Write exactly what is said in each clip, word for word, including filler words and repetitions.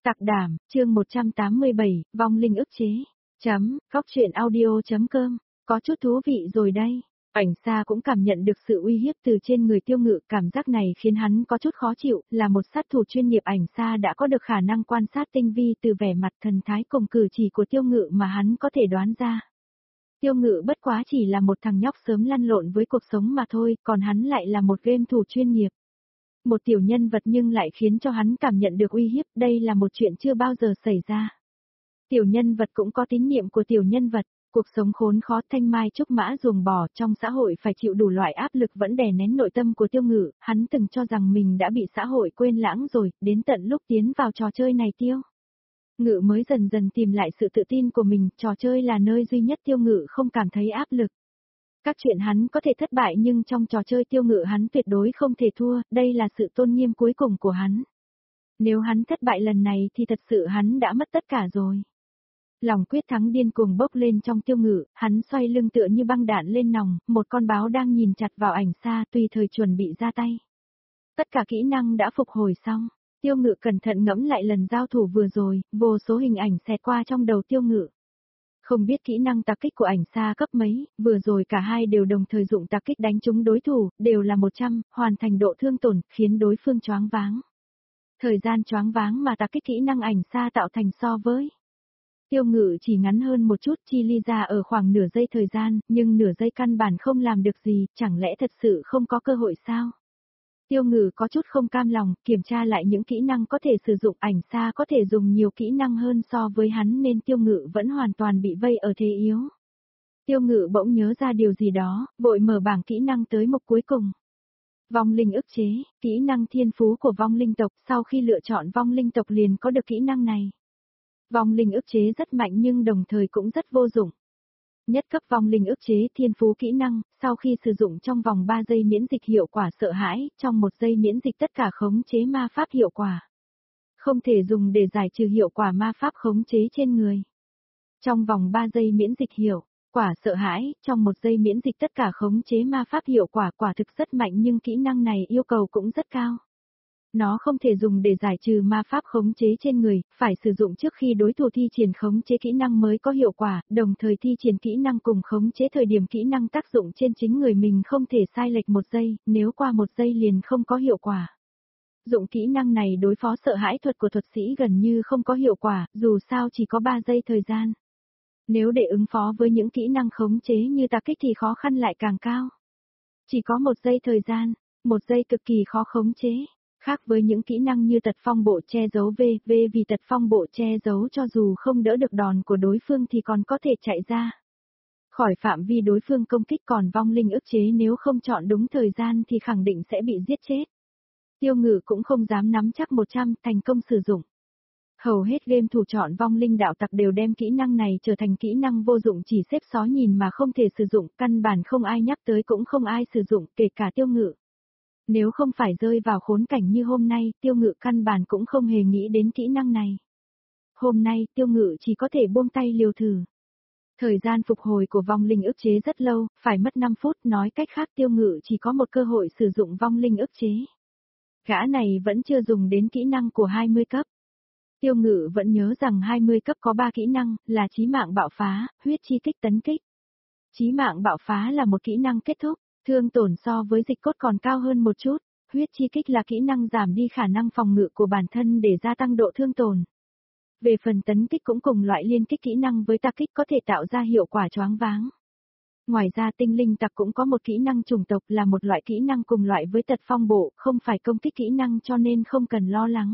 Tặc đảm, chương một trăm tám mươi bảy, vong linh ức chế. Chấm, góc truyện audio.com, có chút thú vị rồi đây. Ảnh Sa cũng cảm nhận được sự uy hiếp từ trên người Tiêu Ngự, cảm giác này khiến hắn có chút khó chịu, là một sát thủ chuyên nghiệp Ảnh Sa đã có được khả năng quan sát tinh vi từ vẻ mặt thần thái cùng cử chỉ của Tiêu Ngự mà hắn có thể đoán ra. Tiêu Ngự bất quá chỉ là một thằng nhóc sớm lăn lộn với cuộc sống mà thôi, còn hắn lại là một game thủ chuyên nghiệp. Một tiểu nhân vật nhưng lại khiến cho hắn cảm nhận được uy hiếp, đây là một chuyện chưa bao giờ xảy ra. Tiểu nhân vật cũng có tín niệm của tiểu nhân vật, cuộc sống khốn khó thanh mai trúc mã ruồng bò, trong xã hội phải chịu đủ loại áp lực vẫn đè nén nội tâm của Tiêu Ngự, hắn từng cho rằng mình đã bị xã hội quên lãng rồi, đến tận lúc tiến vào trò chơi này Tiêu Ngự mới dần dần tìm lại sự tự tin của mình, trò chơi là nơi duy nhất Tiêu Ngự không cảm thấy áp lực. Các chuyện hắn có thể thất bại nhưng trong trò chơi Tiêu Ngự hắn tuyệt đối không thể thua, đây là sự tôn nghiêm cuối cùng của hắn. Nếu hắn thất bại lần này thì thật sự hắn đã mất tất cả rồi. Lòng quyết thắng điên cuồng bốc lên trong Tiêu Ngự, hắn xoay lưng tựa như băng đạn lên nòng, một con báo đang nhìn chặt vào Ảnh Sa tùy thời chuẩn bị ra tay. Tất cả kỹ năng đã phục hồi xong, Tiêu Ngự cẩn thận ngẫm lại lần giao thủ vừa rồi, vô số hình ảnh xẹt qua trong đầu Tiêu Ngự. Không biết kỹ năng tạc kích của Ảnh Sa cấp mấy, vừa rồi cả hai đều đồng thời dụng tạc kích đánh trúng đối thủ, đều là một trăm, hoàn thành độ thương tổn, khiến đối phương choáng váng. Thời gian choáng váng mà tạc kích kỹ năng Ảnh Sa tạo thành so với Tiêu Ngự chỉ ngắn hơn một chút, chi ly ra ở khoảng nửa giây thời gian, nhưng nửa giây căn bản không làm được gì, chẳng lẽ thật sự không có cơ hội sao? Tiêu Ngự có chút không cam lòng, kiểm tra lại những kỹ năng có thể sử dụng, Ảnh Sa có thể dùng nhiều kỹ năng hơn so với hắn nên Tiêu Ngự vẫn hoàn toàn bị vây ở thế yếu. Tiêu Ngự bỗng nhớ ra điều gì đó, vội mở bảng kỹ năng tới mục cuối cùng. Vong linh ức chế, kỹ năng thiên phú của vong linh tộc, sau khi lựa chọn vong linh tộc liền có được kỹ năng này. Vong linh ức chế rất mạnh nhưng đồng thời cũng rất vô dụng. Nhất cấp vong linh ức chế thiên phú kỹ năng, sau khi sử dụng trong vòng ba giây miễn dịch hiệu quả sợ hãi, trong một giây miễn dịch tất cả khống chế ma pháp hiệu quả. Không thể dùng để giải trừ hiệu quả ma pháp khống chế trên người. Trong vòng ba giây miễn dịch hiệu quả sợ hãi, trong một giây miễn dịch tất cả khống chế ma pháp hiệu quả, quả thực rất mạnh nhưng kỹ năng này yêu cầu cũng rất cao. Nó không thể dùng để giải trừ ma pháp khống chế trên người, phải sử dụng trước khi đối thủ thi triển khống chế kỹ năng mới có hiệu quả, đồng thời thi triển kỹ năng cùng khống chế thời điểm kỹ năng tác dụng trên chính người mình không thể sai lệch một giây, nếu qua một giây liền không có hiệu quả. Dụng kỹ năng này đối phó sợ hãi thuật của thuật sĩ gần như không có hiệu quả, dù sao chỉ có ba giây thời gian. Nếu để ứng phó với những kỹ năng khống chế như tạc kích thì khó khăn lại càng cao. Chỉ có một giây thời gian, một giây cực kỳ khó khống chế. Khác với những kỹ năng như tật phong bộ che giấu V, V vì tật phong bộ che giấu cho dù không đỡ được đòn của đối phương thì còn có thể chạy ra khỏi phạm vi đối phương công kích, còn vong linh ức chế nếu không chọn đúng thời gian thì khẳng định sẽ bị giết chết. Tiêu Ngự cũng không dám nắm chắc một trăm thành công sử dụng. Hầu hết game thủ chọn vong linh đạo tặc đều đem kỹ năng này trở thành kỹ năng vô dụng, chỉ xếp xó nhìn mà không thể sử dụng, căn bản không ai nhắc tới cũng không ai sử dụng, kể cả Tiêu Ngự. Nếu không phải rơi vào khốn cảnh như hôm nay, Tiêu Ngự căn bản cũng không hề nghĩ đến kỹ năng này. Hôm nay, Tiêu Ngự chỉ có thể buông tay liều thử. Thời gian phục hồi của vong linh ức chế rất lâu, phải mất năm phút, nói cách khác Tiêu Ngự chỉ có một cơ hội sử dụng vong linh ức chế. Gã này vẫn chưa dùng đến kỹ năng của hai mươi cấp. Tiêu Ngự vẫn nhớ rằng hai mươi cấp có ba kỹ năng, là chí mạng bạo phá, huyết chi kích tấn kích. Chí mạng bạo phá là một kỹ năng kết thúc. Thương tổn so với dịch cốt còn cao hơn một chút, huyết chi kích là kỹ năng giảm đi khả năng phòng ngự của bản thân để gia tăng độ thương tổn. Về phần tấn kích cũng cùng loại liên kích kỹ năng với tạc kích có thể tạo ra hiệu quả choáng váng. Ngoài ra tinh linh tặc cũng có một kỹ năng chủng tộc là một loại kỹ năng cùng loại với tật phong bộ, không phải công kích kỹ năng cho nên không cần lo lắng.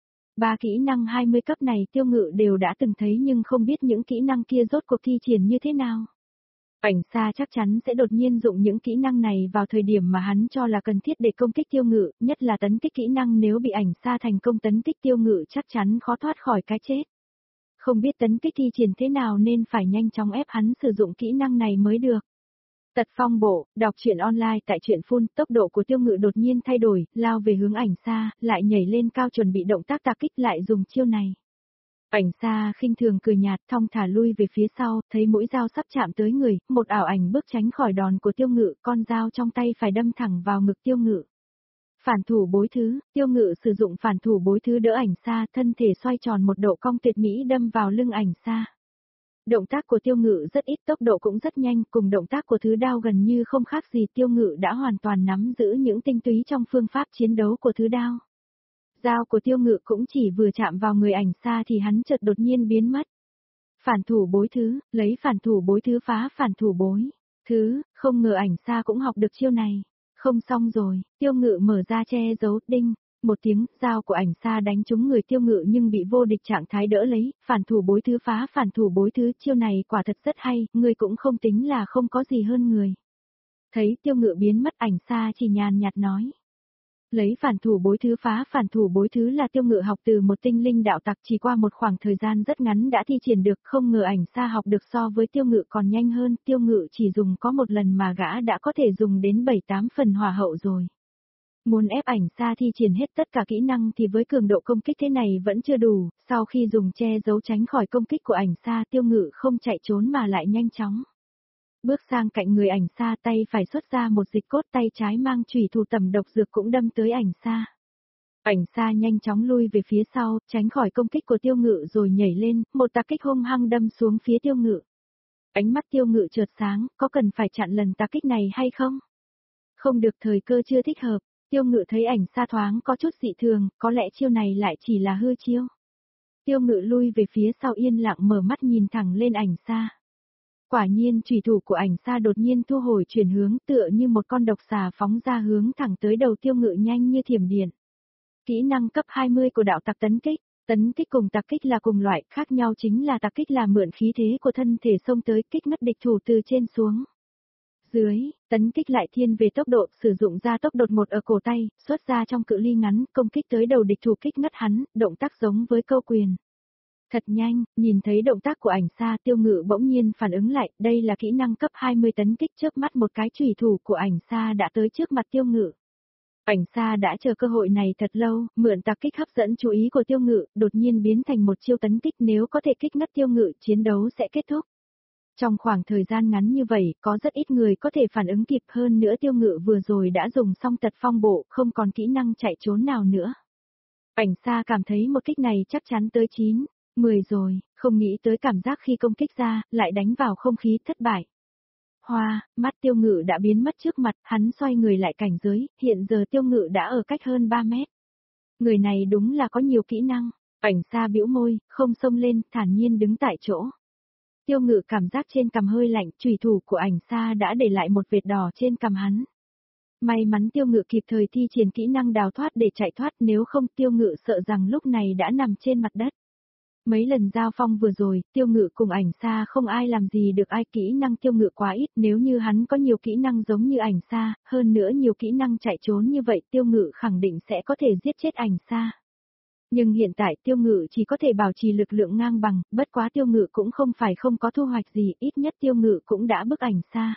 Ba kỹ năng hai mươi cấp này Tiêu Ngự đều đã từng thấy nhưng không biết những kỹ năng kia rốt cuộc thi triển như thế nào. Ảnh Sa chắc chắn sẽ đột nhiên dụng những kỹ năng này vào thời điểm mà hắn cho là cần thiết để công kích Tiêu Ngự, nhất là tấn kích kỹ năng, nếu bị Ảnh Sa thành công tấn kích Tiêu Ngự chắc chắn khó thoát khỏi cái chết. Không biết tấn kích thi triển thế nào nên phải nhanh chóng ép hắn sử dụng kỹ năng này mới được. Tật phong bộ, đọc truyện online tại truyện phun, tốc độ của Tiêu Ngự đột nhiên thay đổi, lao về hướng Ảnh Sa, lại nhảy lên cao chuẩn bị động tác tạc kích lại dùng chiêu này. Ảnh Sa khinh thường cười nhạt, thong thả lui về phía sau, thấy mũi dao sắp chạm tới người, một ảo ảnh bước tránh khỏi đòn của Tiêu Ngự, con dao trong tay phải đâm thẳng vào ngực Tiêu Ngự. Phản thủ bối thứ, tiêu ngự sử dụng phản thủ bối thứ đỡ ảnh xa, thân thể xoay tròn một độ cong tuyệt mỹ đâm vào lưng ảnh xa. Động tác của tiêu ngự rất ít, tốc độ cũng rất nhanh, cùng động tác của thứ đao gần như không khác gì, tiêu ngự đã hoàn toàn nắm giữ những tinh túy trong phương pháp chiến đấu của thứ đao. Dao của tiêu ngự cũng chỉ vừa chạm vào người ảnh xa thì hắn chợt đột nhiên biến mất. Phản thủ bối thứ, lấy phản thủ bối thứ phá phản thủ bối. Thứ, không ngờ ảnh xa cũng học được chiêu này. Không xong rồi, tiêu ngự mở ra che giấu, đinh. Một tiếng, dao của ảnh xa đánh trúng người tiêu ngự nhưng bị vô địch trạng thái đỡ lấy, phản thủ bối thứ phá phản thủ bối thứ, chiêu này quả thật rất hay, người cũng không tính là không có gì hơn người. Thấy tiêu ngự biến mất, ảnh xa chỉ nhàn nhạt nói. Lấy phản thủ bối thứ phá phản thủ bối thứ là tiêu ngự học từ một tinh linh đạo tặc, chỉ qua một khoảng thời gian rất ngắn đã thi triển được, không ngờ ảnh xa học được so với tiêu ngự còn nhanh hơn, tiêu ngự chỉ dùng có một lần mà gã đã có thể dùng đến bảy tám phần hỏa hậu rồi. Muốn ép ảnh xa thi triển hết tất cả kỹ năng thì với cường độ công kích thế này vẫn chưa đủ, sau khi dùng che giấu tránh khỏi công kích của ảnh xa, tiêu ngự không chạy trốn mà lại nhanh chóng. Bước sang cạnh người ảnh xa, tay phải xuất ra một dịch cốt, tay trái mang chủy thủ tẩm độc dược cũng đâm tới ảnh xa. Ảnh xa nhanh chóng lui về phía sau, tránh khỏi công kích của tiêu ngự rồi nhảy lên, một tà kích hung hăng đâm xuống phía tiêu ngự. Ánh mắt tiêu ngự chợt sáng, có cần phải chặn lần tà kích này hay không? Không được, thời cơ chưa thích hợp. Tiêu ngự thấy ảnh xa thoáng có chút dị thường, có lẽ chiêu này lại chỉ là hư chiêu. Tiêu ngự lui về phía sau yên lặng mở mắt nhìn thẳng lên ảnh xa. Quả nhiên chủy thủ của ảnh xa đột nhiên thu hồi chuyển hướng, tựa như một con độc xà phóng ra hướng thẳng tới đầu tiêu ngự nhanh như thiểm điện. Kỹ năng cấp hai mươi của đạo tặc tấn kích. Tấn kích cùng tặc kích là cùng loại, khác nhau chính là tặc kích là mượn khí thế của thân thể xông tới kích ngất địch thủ từ trên xuống. Dưới, tấn kích lại thiên về tốc độ, sử dụng ra tốc đột một ở cổ tay, xuất ra trong cự ly ngắn, công kích tới đầu địch thủ kích ngất hắn, động tác giống với câu quyền. Thật nhanh, nhìn thấy động tác của ảnh xa, tiêu ngự bỗng nhiên phản ứng lại, đây là kỹ năng cấp hai mươi tấn kích, chớp mắt một cái chủy thủ của ảnh xa đã tới trước mặt tiêu ngự. Ảnh xa đã chờ cơ hội này thật lâu, mượn tạc kích hấp dẫn chú ý của tiêu ngự, đột nhiên biến thành một chiêu tấn kích, nếu có thể kích ngất tiêu ngự, chiến đấu sẽ kết thúc. Trong khoảng thời gian ngắn như vậy, có rất ít người có thể phản ứng kịp, hơn nữa tiêu ngự vừa rồi đã dùng xong tật phong bộ, không còn kỹ năng chạy trốn nào nữa. Ảnh xa cảm thấy một kích này chắc chắn tới chín, mười rồi, không nghĩ tới cảm giác khi công kích ra, lại đánh vào không khí, thất bại. Hoa, mắt tiêu ngự đã biến mất trước mặt, hắn xoay người lại cảnh giới, hiện giờ tiêu ngự đã ở cách hơn ba mét. Người này đúng là có nhiều kỹ năng, ảnh xa bĩu môi, không xông lên, thản nhiên đứng tại chỗ. Tiêu ngự cảm giác trên cằm hơi lạnh, chủy thủ của ảnh xa đã để lại một vệt đỏ trên cằm hắn. May mắn tiêu ngự kịp thời thi triển kỹ năng đào thoát để chạy thoát, nếu không tiêu ngự sợ rằng lúc này đã nằm trên mặt đất. Mấy lần giao phong vừa rồi, tiêu ngự cùng ảnh xa không ai làm gì được ai, kỹ năng tiêu ngự quá ít, nếu như hắn có nhiều kỹ năng giống như ảnh xa, hơn nữa nhiều kỹ năng chạy trốn như vậy, tiêu ngự khẳng định sẽ có thể giết chết ảnh xa. Nhưng hiện tại tiêu ngự chỉ có thể bảo trì lực lượng ngang bằng, bất quá tiêu ngự cũng không phải không có thu hoạch gì, ít nhất tiêu ngự cũng đã bức ảnh xa.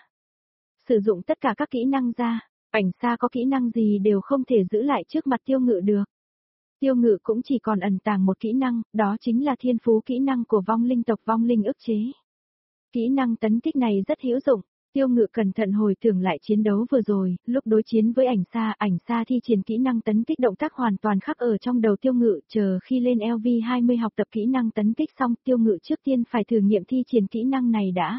Sử dụng tất cả các kỹ năng ra, ảnh xa có kỹ năng gì đều không thể giữ lại trước mặt tiêu ngự được. Tiêu ngự cũng chỉ còn ẩn tàng một kỹ năng, đó chính là thiên phú kỹ năng của vong linh tộc vong linh ức chế. Kỹ năng tấn kích này rất hữu dụng, tiêu ngự cẩn thận hồi tưởng lại chiến đấu vừa rồi, lúc đối chiến với ảnh xa, ảnh xa thi triển kỹ năng tấn kích động tác hoàn toàn khắc ở trong đầu tiêu ngự, chờ khi lên L V hai mươi học tập kỹ năng tấn kích xong, tiêu ngự trước tiên phải thử nghiệm thi triển kỹ năng này đã.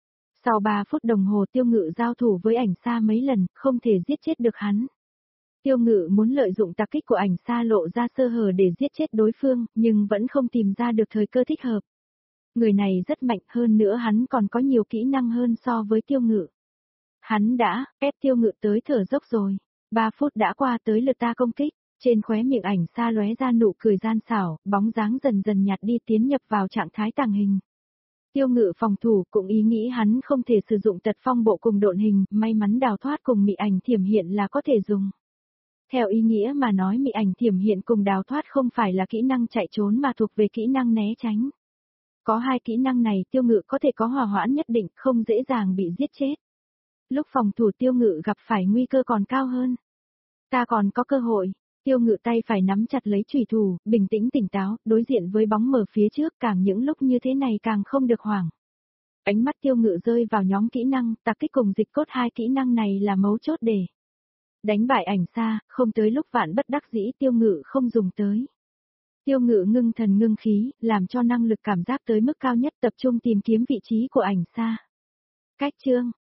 Sau ba phút đồng hồ tiêu ngự giao thủ với ảnh xa mấy lần, không thể giết chết được hắn. Tiêu ngự muốn lợi dụng tạc kích của ảnh xa lộ ra sơ hở để giết chết đối phương, nhưng vẫn không tìm ra được thời cơ thích hợp. Người này rất mạnh, hơn nữa hắn còn có nhiều kỹ năng hơn so với tiêu ngự. Hắn đã ép tiêu ngự tới thở dốc rồi. Ba phút đã qua tới lượt ta công kích, trên khóe miệng ảnh xa lóe ra nụ cười gian xảo, bóng dáng dần dần nhạt đi tiến nhập vào trạng thái tàng hình. Tiêu ngự phòng thủ cũng ý nghĩ hắn không thể sử dụng tật phong bộ cùng độn hình, may mắn đào thoát cùng mị ảnh thiểm hiện là có thể dùng. Theo ý nghĩa mà nói mị ảnh thiểm hiện cùng đào thoát không phải là kỹ năng chạy trốn mà thuộc về kỹ năng né tránh. Có hai kỹ năng này tiêu ngự có thể có hòa hoãn nhất định, không dễ dàng bị giết chết. Lúc phòng thủ tiêu ngự gặp phải nguy cơ còn cao hơn. Ta còn có cơ hội, tiêu ngự tay phải nắm chặt lấy chủy thủ, bình tĩnh tỉnh táo, đối diện với bóng mờ phía trước, càng những lúc như thế này càng không được hoảng. Ánh mắt tiêu ngự rơi vào nhóm kỹ năng, tạc kích cùng dịch cốt, hai kỹ năng này là mấu chốt để Đánh bại ảnh xa, không tới lúc vạn bất đắc dĩ Tiêu Ngự không dùng tới. Tiêu Ngự ngưng thần ngưng khí, làm cho năng lực cảm giác tới mức cao nhất tập trung tìm kiếm vị trí của ảnh xa. Cách chương